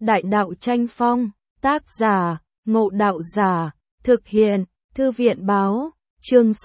Đại đạo tranh phong, tác giả, Ngộ Đạo Giả, thực hiện, Thư viện báo, chương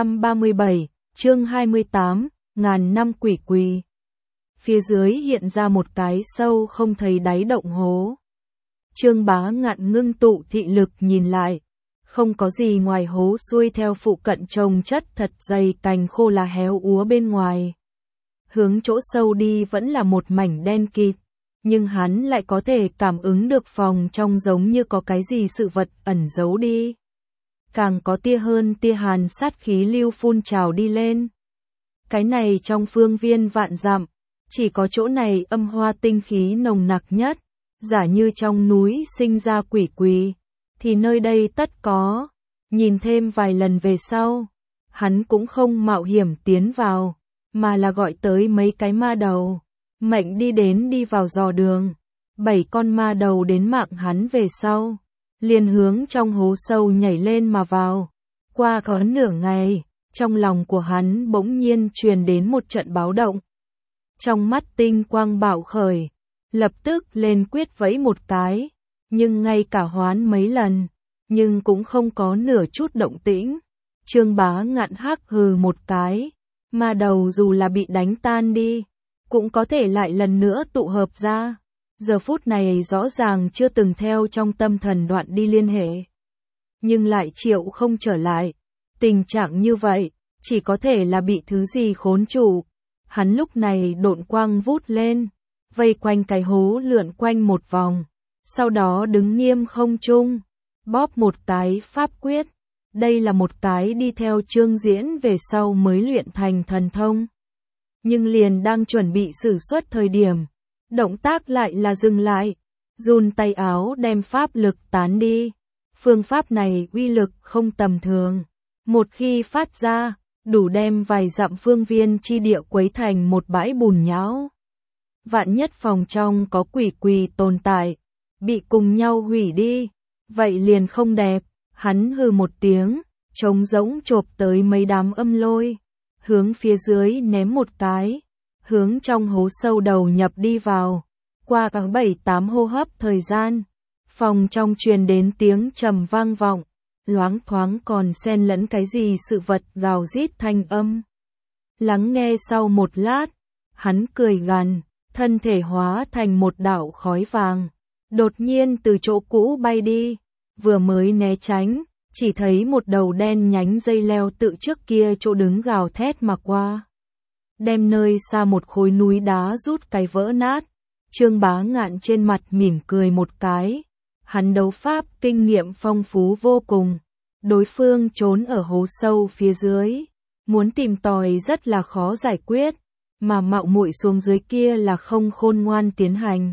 637, chương 28, ngàn năm quỷ quỳ. Phía dưới hiện ra một cái sâu không thấy đáy động hố. Trương Bá Ngạn ngưng tụ thị lực nhìn lại, không có gì ngoài hố xuôi theo phụ cận trồng chất thật dày cành khô lá héo úa bên ngoài. Hướng chỗ sâu đi vẫn là một mảnh đen kịt, nhưng hắn lại có thể cảm ứng được phòng trong giống như có cái gì sự vật ẩn giấu đi. Càng có tia hơn tia hàn sát khí lưu phun trào đi lên. Cái này trong phương viên vạn dặm, chỉ có chỗ này âm hoa tinh khí nồng nặc nhất, giả như trong núi sinh ra quỷ quỳ, thì nơi đây tất có. Nhìn thêm vài lần về sau, hắn cũng không mạo hiểm tiến vào, mà là gọi tới mấy cái ma đầu, mệnh đi vào dò đường. 7 con ma đầu đến mạng hắn về sau, liền hướng trong hố sâu nhảy lên mà vào. Qua có nửa ngày, trong lòng của hắn bỗng nhiên truyền đến một trận báo động. Trong mắt tinh quang bạo khởi, lập tức lên quyết vẫy một cái, nhưng ngay cả hoán mấy lần, nhưng cũng không có nửa chút động tĩnh. Trương Bá Ngạn hắc hừ một cái, ma đầu dù là bị đánh tan đi, cũng có thể lại lần nữa tụ hợp ra. Giờ phút này rõ ràng chưa từng theo trong tâm thần đoạn đi liên hệ, nhưng lại chịu không trở lại. Tình trạng như vậy, chỉ có thể là bị thứ gì khốn trụ. Hắn lúc này độn quang vút lên, vây quanh cái hố lượn quanh một vòng, sau đó đứng nghiêm không trung, bóp một cái pháp quyết. Đây là một cái đi theo chương diễn về sau mới luyện thành thần thông. Nhưng liền đang chuẩn bị sử xuất thời điểm, động tác lại là dừng lại, run tay áo đem pháp lực tán đi. Phương pháp này uy lực không tầm thường, một khi phát ra, đủ đem vài dặm phương viên chi địa quấy thành một bãi bùn nhão. Vạn nhất phòng trong có quỷ quỳ tồn tại, bị cùng nhau hủy đi, vậy liền không đẹp. Hắn hừ một tiếng, trống rỗng chộp tới mấy đám âm lôi, hướng phía dưới ném một cái, hướng trong hố sâu đầu nhập đi vào. Qua cả 7-8 hô hấp thời gian, phòng trong truyền đến tiếng trầm vang vọng, loáng thoáng còn xen lẫn cái gì sự vật gào rít thanh âm. Lắng nghe sau một lát, hắn cười gằn, thân thể hóa thành một đạo khói vàng, đột nhiên từ chỗ cũ bay đi. Vừa mới né tránh, chỉ thấy một đầu đen nhánh dây leo tự trước kia chỗ đứng gào thét mà qua, đem nơi xa một khối núi đá rút cái vỡ nát. Trương Bá Ngạn trên mặt mỉm cười một cái, hắn đấu pháp kinh nghiệm phong phú vô cùng, đối phương trốn ở hố sâu phía dưới, muốn tìm tòi rất là khó giải quyết, mà mạo muội xuống dưới kia là không khôn ngoan tiến hành.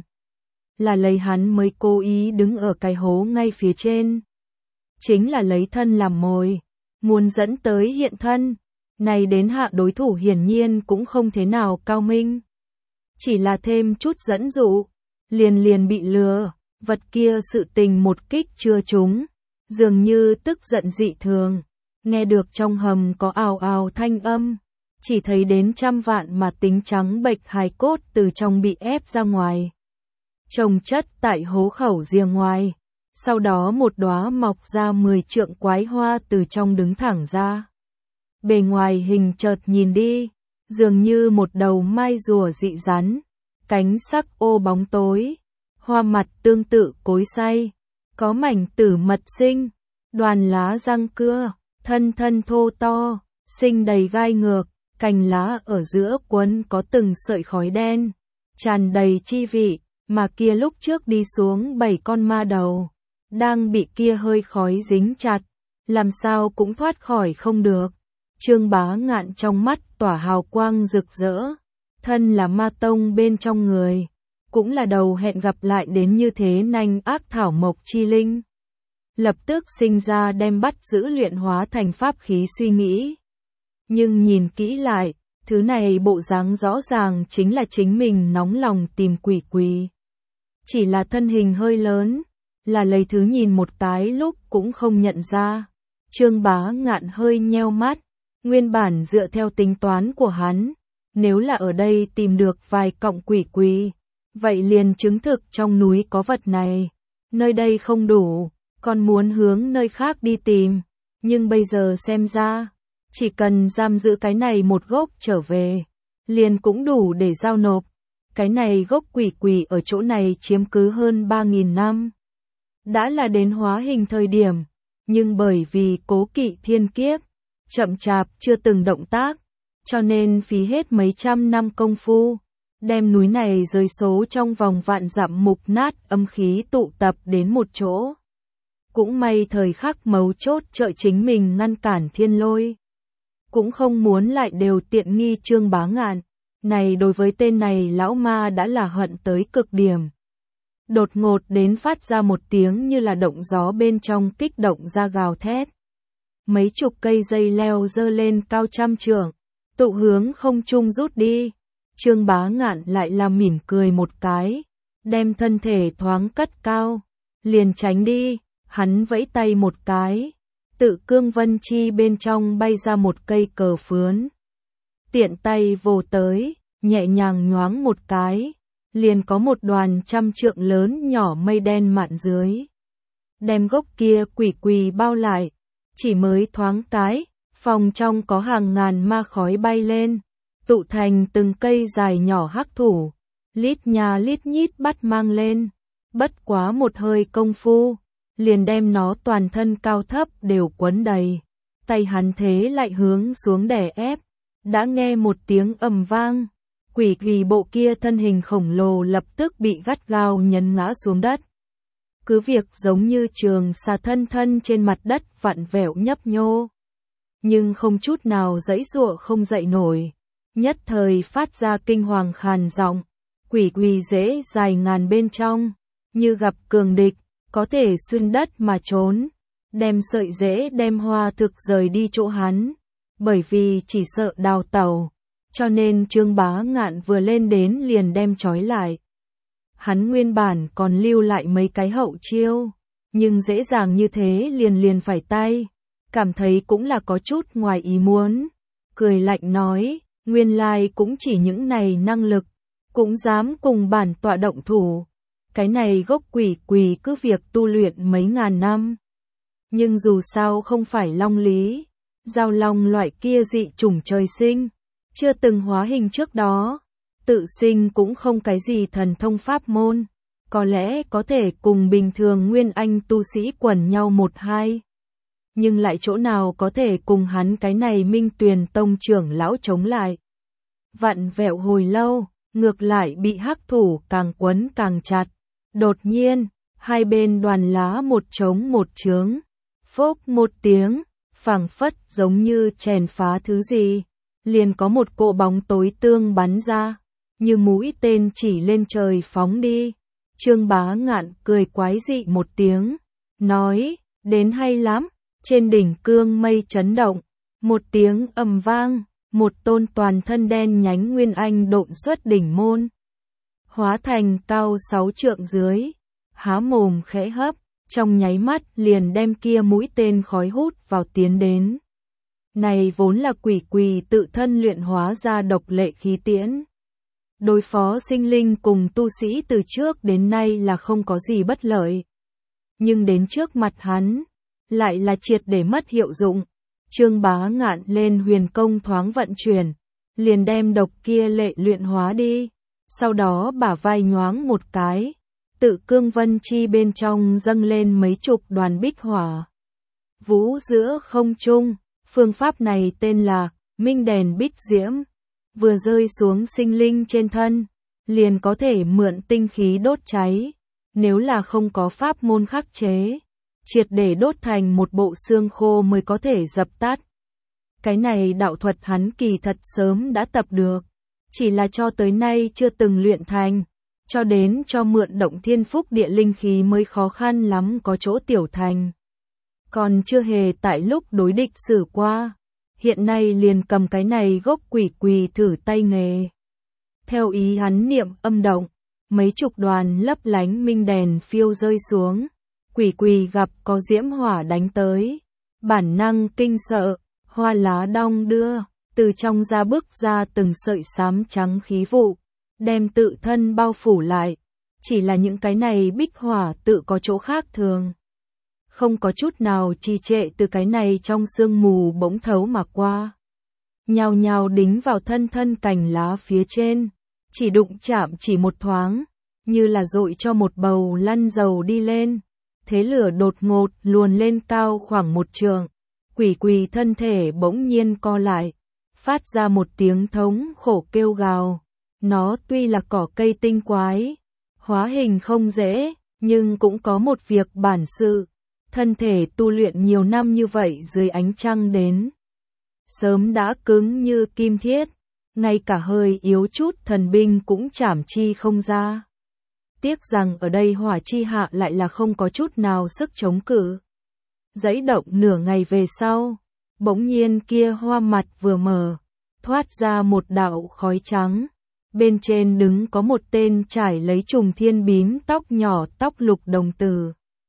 Là lấy hắn mới cố ý đứng ở cái hố ngay phía trên. Chính là lấy thân làm mồi, muốn dẫn tới hiện thân. Này đến hạ đối thủ hiển nhiên cũng không thế nào cao minh. Chỉ là thêm chút dẫn dụ, liền bị lừa. Vật kia sự tình một kích chưa trúng, dường như tức giận dị thường. Nghe được trong hầm có ào ào thanh âm, chỉ thấy đến trăm vạn mà tính trắng bệch hài cốt từ trong bị ép ra ngoài, chồng chất tại hố khẩu rìa ngoài. Sau đó một đóa mọc ra 10 trượng quái hoa từ trong đứng thẳng ra. Bề ngoài hình chợt nhìn đi, dường như một đầu mai rùa dị rắn, cánh sắc ô bóng tối, hoa mặt tương tự cối xay, có mảnh tử mật sinh, đoàn lá răng cưa, thân thô to, sinh đầy gai ngược, cành lá ở giữa quấn có từng sợi khói đen, tràn đầy chi vị. Mà kia lúc trước đi xuống 7 con ma đầu, đang bị kia hơi khói dính chặt, làm sao cũng thoát khỏi không được. Trương Bá Ngạn trong mắt tỏa hào quang rực rỡ, thân là ma tông bên trong người, cũng là đầu hẹn gặp lại đến như thế nanh ác thảo mộc chi linh. Lập tức sinh ra đem bắt giữ luyện hóa thành pháp khí suy nghĩ. Nhưng nhìn kỹ lại, thứ này bộ dáng rõ ràng chính là chính mình nóng lòng tìm quỷ quỳ. Chỉ là thân hình hơi lớn, là lấy thứ nhìn một cái lúc cũng không nhận ra. Trương Bá Ngạn hơi nheo mắt, nguyên bản dựa theo tính toán của hắn, nếu là ở đây tìm được vài cọng quỷ quỳ, Vậy liền chứng thực trong núi có vật này. Nơi đây không đủ, còn muốn hướng nơi khác đi tìm. Nhưng bây giờ xem ra, chỉ cần giam giữ cái này một gốc trở về, liền cũng đủ để giao nộp. Cái này gốc quỷ quỷ ở chỗ này chiếm cứ hơn 3.000 năm. Đã là đến hóa hình thời điểm, nhưng bởi vì cố kỵ thiên kiếp, chậm chạp chưa từng động tác, cho nên phí hết mấy trăm năm công phu, đem núi này rơi số trong vòng vạn dặm mục nát âm khí tụ tập đến một chỗ. Cũng may thời khắc mấu chốt trợ chính mình ngăn cản thiên lôi. Cũng không muốn lại đều tiện nghi Trương Bá Ngạn. Này đối với tên này lão ma đã là hận tới cực điểm. Đột ngột đến phát ra một tiếng như là động gió bên trong kích động ra gào thét. Mấy chục cây dây leo dơ lên cao trăm trượng, tụ hướng không trung rút đi. Trương Bá Ngạn lại là mỉm cười một cái, đem thân thể thoáng cất cao, liền tránh đi, hắn vẫy tay một cái, tự cương vân chi bên trong bay ra một cây cờ phướn. Tiện tay vồ tới, nhẹ nhàng nhoáng một cái, liền có một đoàn trăm trượng lớn nhỏ mây đen mạn dưới. Đem gốc kia quỷ quỳ bao lại, chỉ mới thoáng cái, phòng trong có hàng ngàn ma khói bay lên, tụ thành từng cây dài nhỏ hắc thủ, lít nhà lít nhít bắt mang lên, bất quá một hơi công phu, liền đem nó toàn thân cao thấp đều quấn đầy, tay hắn thế lại hướng xuống đè ép, đã nghe một tiếng ầm vang, quỷ quỳ bộ kia thân hình khổng lồ lập tức bị gắt gao nhấn ngã xuống đất. Cứ việc giống như trường xà thân thân trên mặt đất vặn vẹo nhấp nhô, nhưng không chút nào giãy giụa không dậy nổi, nhất thời phát ra kinh hoàng khàn giọng, quỷ quỳ rễ dài ngàn bên trong, như gặp cường địch, có thể xuyên đất mà trốn, đem sợi rễ đem hoa thực rời đi chỗ hắn, bởi vì chỉ sợ đào tẩu, cho nên Trương Bá Ngạn vừa lên đến liền đem trói lại. Hắn nguyên bản còn lưu lại mấy cái hậu chiêu, nhưng dễ dàng như thế liền phải tay, cảm thấy cũng là có chút ngoài ý muốn, cười lạnh nói, nguyên lai cũng chỉ những này năng lực, cũng dám cùng bản tọa động thủ. Cái này gốc quỷ quỳ cứ việc tu luyện mấy ngàn năm. Nhưng dù sao không phải long lý, giao long loại kia dị chủng trời sinh, chưa từng hóa hình trước đó, tự sinh cũng không cái gì thần thông pháp môn, có lẽ có thể cùng bình thường nguyên anh tu sĩ quần nhau một hai. Nhưng lại chỗ nào có thể cùng hắn cái này Minh Tuyền Tông trưởng lão chống lại. Vặn vẹo hồi lâu, ngược lại bị hắc thủ càng quấn càng chặt. Đột nhiên, hai bên đoàn lá một trống một chướng, phốc một tiếng, phảng phất giống như chèn phá thứ gì, liền có một cỗ bóng tối tương bắn ra, như mũi tên chỉ lên trời phóng đi. Trương Bá Ngạn cười quái dị một tiếng, nói, đến hay lắm, trên đỉnh cương mây chấn động, một tiếng ầm vang, một tôn toàn thân đen nhánh nguyên anh độn xuất đỉnh môn. Hóa thành cao 6 trượng dưới, há mồm khẽ hấp, trong nháy mắt liền đem kia mũi tên khói hút vào tiến đến. Này vốn là quỷ quỳ tự thân luyện hóa ra độc lệ khí tiễn. Đối phó sinh linh cùng tu sĩ từ trước đến nay là không có gì bất lợi. Nhưng đến trước mặt hắn, lại là triệt để mất hiệu dụng. Trương Bá Ngạn lên huyền công thoáng vận chuyển, liền đem độc kia lệ luyện hóa đi. Sau đó bả vai nhoáng một cái, tự cương vân chi bên trong dâng lên mấy chục đoàn bích hỏa. Vũ giữa không trung, phương pháp này tên là Minh Đèn Bích Diễm, vừa rơi xuống sinh linh trên thân, liền có thể mượn tinh khí đốt cháy, nếu là không có pháp môn khắc chế, triệt để đốt thành một bộ xương khô mới có thể dập tắt. Cái này đạo thuật hắn kỳ thật sớm đã tập được, chỉ là cho tới nay chưa từng luyện thành, cho đến cho mượn động thiên phúc địa linh khí mới khó khăn lắm có chỗ tiểu thành. Còn chưa hề tại lúc đối địch xử qua, hiện nay liền cầm cái này gốc quỷ quỳ thử tay nghề. Theo ý hắn niệm âm động, mấy chục đoàn lấp lánh minh đèn phiêu rơi xuống, quỷ quỳ gặp có diễm hỏa đánh tới, bản năng kinh sợ, hoa lá đong đưa, từ trong ra bước ra từng sợi xám trắng khí vụ, đem tự thân bao phủ lại. Chỉ là những cái này bích hỏa tự có chỗ khác thường. Không có chút nào trì trệ từ cái này trong sương mù bỗng thấu mà qua. Nhào nhào đính vào thân thân cành lá phía trên. Chỉ đụng chạm chỉ một thoáng, như là dội cho một bầu lăn dầu đi lên. Thế lửa đột ngột luồn lên cao khoảng 1 trượng. Quỷ quỳ thân thể bỗng nhiên co lại, phát ra một tiếng thống khổ kêu gào. Nó tuy là cỏ cây tinh quái, hóa hình không dễ, nhưng cũng có một việc bản sự. Thân thể tu luyện nhiều năm như vậy dưới ánh trăng đến, sớm đã cứng như kim thiết, ngay cả hơi yếu chút thần binh cũng chảm chi không ra. Tiếc rằng ở đây hỏa chi hạ lại là không có chút nào sức chống cự. Giãy động nửa ngày về sau, bỗng nhiên kia hoa mặt vừa mở, thoát ra một đạo khói trắng. Bên trên đứng có một tên trải lấy trùng thiên bím tóc nhỏ tóc lục đồng tử.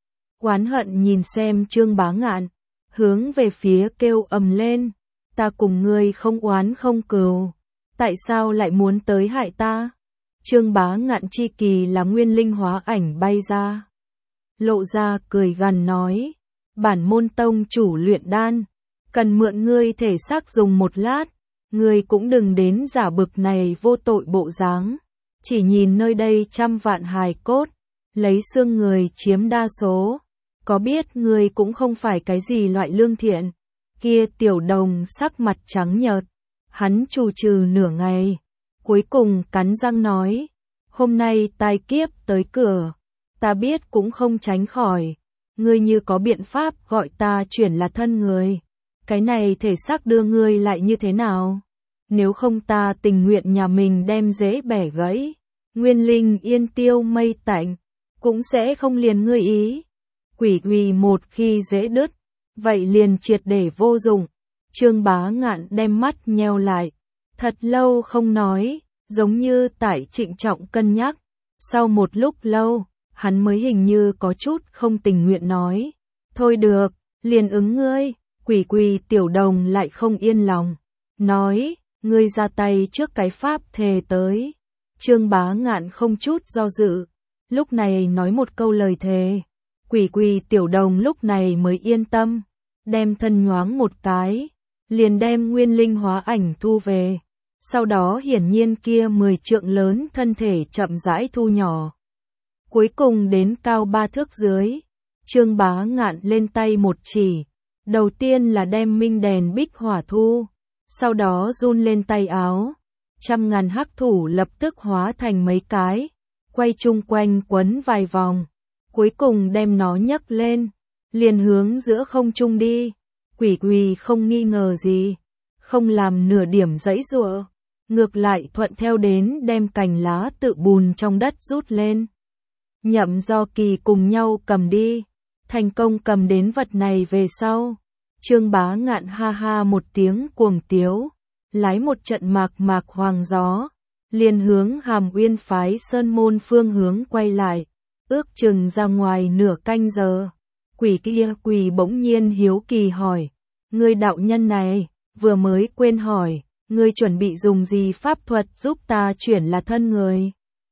Oán hận nhìn xem Trương Bá Ngạn, hướng về phía kêu ầm lên, ta cùng ngươi không oán không cừu, tại sao lại muốn tới hại ta? Trương Bá Ngạn chi kỳ là nguyên linh hóa ảnh bay ra. Lộ ra cười gằn nói, bản môn tông chủ luyện đan, cần mượn ngươi thể xác dùng một lát, ngươi cũng đừng đến giả bực này vô tội bộ dáng. Chỉ nhìn nơi đây trăm vạn hài cốt, lấy xương người chiếm đa số, có biết ngươi cũng không phải cái gì loại lương thiện. Kia tiểu đồng sắc mặt trắng nhợt, hắn trù trừ nửa ngày, cuối cùng cắn răng nói, hôm nay tai kiếp tới cửa, ta biết cũng không tránh khỏi, ngươi như có biện pháp gọi ta chuyển là thân người, cái này thể xác đưa ngươi lại như thế nào? Nếu không ta tình nguyện nhà mình đem rễ bẻ gãy, nguyên linh yên tiêu mây tạnh, cũng sẽ không liền ngươi ý. Quỷ quỳ một khi rễ đứt, vậy liền triệt để vô dụng. Trương Bá Ngạn đem mắt nheo lại, thật lâu không nói, giống như tại trịnh trọng cân nhắc. Sau một lúc lâu, hắn mới hình như có chút không tình nguyện nói, thôi được, liền ứng ngươi. Quỷ quỳ tiểu đồng lại không yên lòng, nói, ngươi ra tay trước cái pháp thề tới. Trương Bá Ngạn không chút do dự, lúc này nói một câu lời thề. Quỷ quỳ tiểu đồng lúc này mới yên tâm, đem thân nhoáng một cái, liền đem nguyên linh hóa ảnh thu về. Sau đó hiển nhiên kia 10 trượng lớn thân thể chậm rãi thu nhỏ. Cuối cùng đến cao 3 thước dưới, Trương Bá Ngạn lên tay một chỉ, đầu tiên là đem minh đèn bích hỏa thu, sau đó run lên tay áo, trăm ngàn hắc thủ lập tức hóa thành mấy cái, quay chung quanh quấn vài vòng, cuối cùng đem nó nhấc lên, liền hướng giữa không trung đi. Quỷ quỳ không nghi ngờ gì, không làm nửa điểm giãy giụa, ngược lại thuận theo đến đem cành lá tự bùn trong đất rút lên. Nhậm Do Kỳ cùng nhau cầm đi, thành công cầm đến vật này về sau. Trương Bá Ngạn ha ha một tiếng cuồng tiếu, lái một trận mạc mạc hoàng gió, liền hướng Hàm Uyên phái sơn môn phương hướng quay lại, ước chừng ra ngoài nửa canh giờ. Quỷ kia quỳ bỗng nhiên hiếu kỳ hỏi, ngươi đạo nhân này, vừa mới quên hỏi, ngươi chuẩn bị dùng gì pháp thuật giúp ta chuyển là thân người?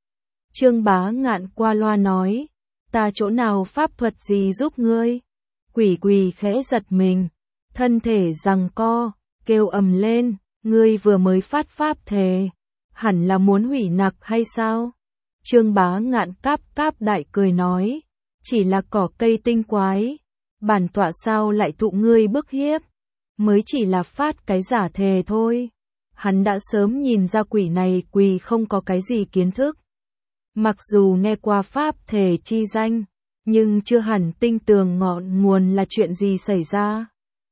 Trương Bá Ngạn qua loa nói, ta chỗ nào pháp thuật gì giúp ngươi? Quỷ quỳ khẽ giật mình, thân thể giằng co, kêu ầm lên, ngươi vừa mới phát pháp thề, hẳn là muốn hủy nặc hay sao? Trương Bá Ngạn cáp cáp đại cười nói, chỉ là cỏ cây tinh quái, bản tọa sao lại thụ ngươi bức hiếp, mới chỉ là phát cái giả thề thôi. Hắn đã sớm nhìn ra quỷ này quỳ không có cái gì kiến thức. Mặc dù nghe qua pháp thề chi danh, nhưng chưa hẳn tinh tường ngọn nguồn là chuyện gì xảy ra.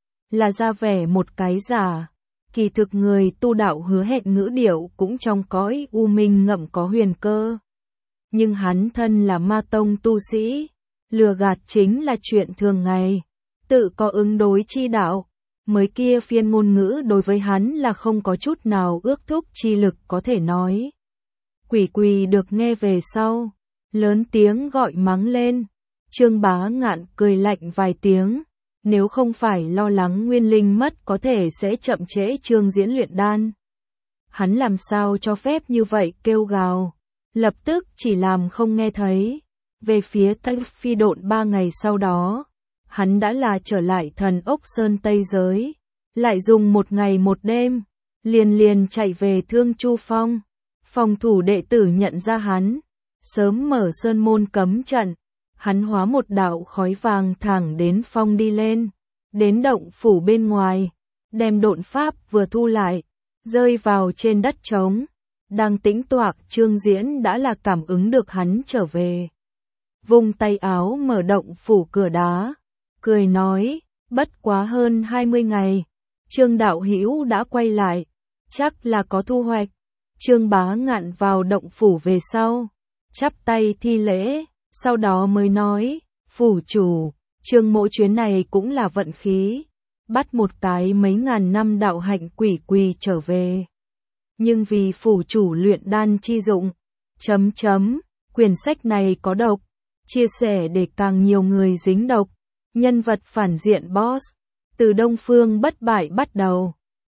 Là ra vẻ một cái giả, kỳ thực người tu đạo hứa hẹn ngữ điệu cũng trong cõi u minh ngậm có huyền cơ. Nhưng hắn thân là ma tông tu sĩ, lừa gạt chính là chuyện thường ngày, tự có ứng đối chi đạo, mới kia phiên ngôn ngữ đối với hắn là không có chút nào ước thúc chi lực có thể nói. Quỷ quỳ được nghe về sau, lớn tiếng gọi mắng lên. Trương Bá Ngạn cười lạnh vài tiếng, nếu không phải lo lắng nguyên linh mất có thể sẽ chậm trễ Trương Diễn luyện đan, hắn làm sao cho phép như vậy kêu gào, lập tức chỉ làm không nghe thấy. Về phía Tây Phi Độn 3 ngày sau đó, hắn đã là trở lại Thần Ốc Sơn Tây Giới, lại dùng 1 ngày 1 đêm, liền chạy về Thương Chu Phong. Phòng thủ đệ tử nhận ra hắn, sớm mở sơn môn cấm trận, hắn hóa một đạo khói vàng thẳng đến phong đi lên, đến động phủ bên ngoài, đem độn pháp vừa thu lại, rơi vào trên đất trống. Đang tĩnh toạc Trương Diễn đã là cảm ứng được hắn trở về. Vung tay áo mở động phủ cửa đá, cười nói, bất quá hơn 20 ngày, Trương đạo hữu đã quay lại, chắc là có thu hoạch. Trương Bá Ngạn vào động phủ về sau, chắp tay thi lễ, sau đó mới nói, phủ chủ, Trương mỗ chuyến này cũng là vận khí, bắt một cái mấy ngàn năm đạo hạnh quỷ quỳ trở về. Nhưng vì phủ chủ luyện đan chi dụng, quyển sách này có độc, chia sẻ để càng nhiều người dính độc, nhân vật phản diện boss, từ Đông Phương bất bại bắt đầu.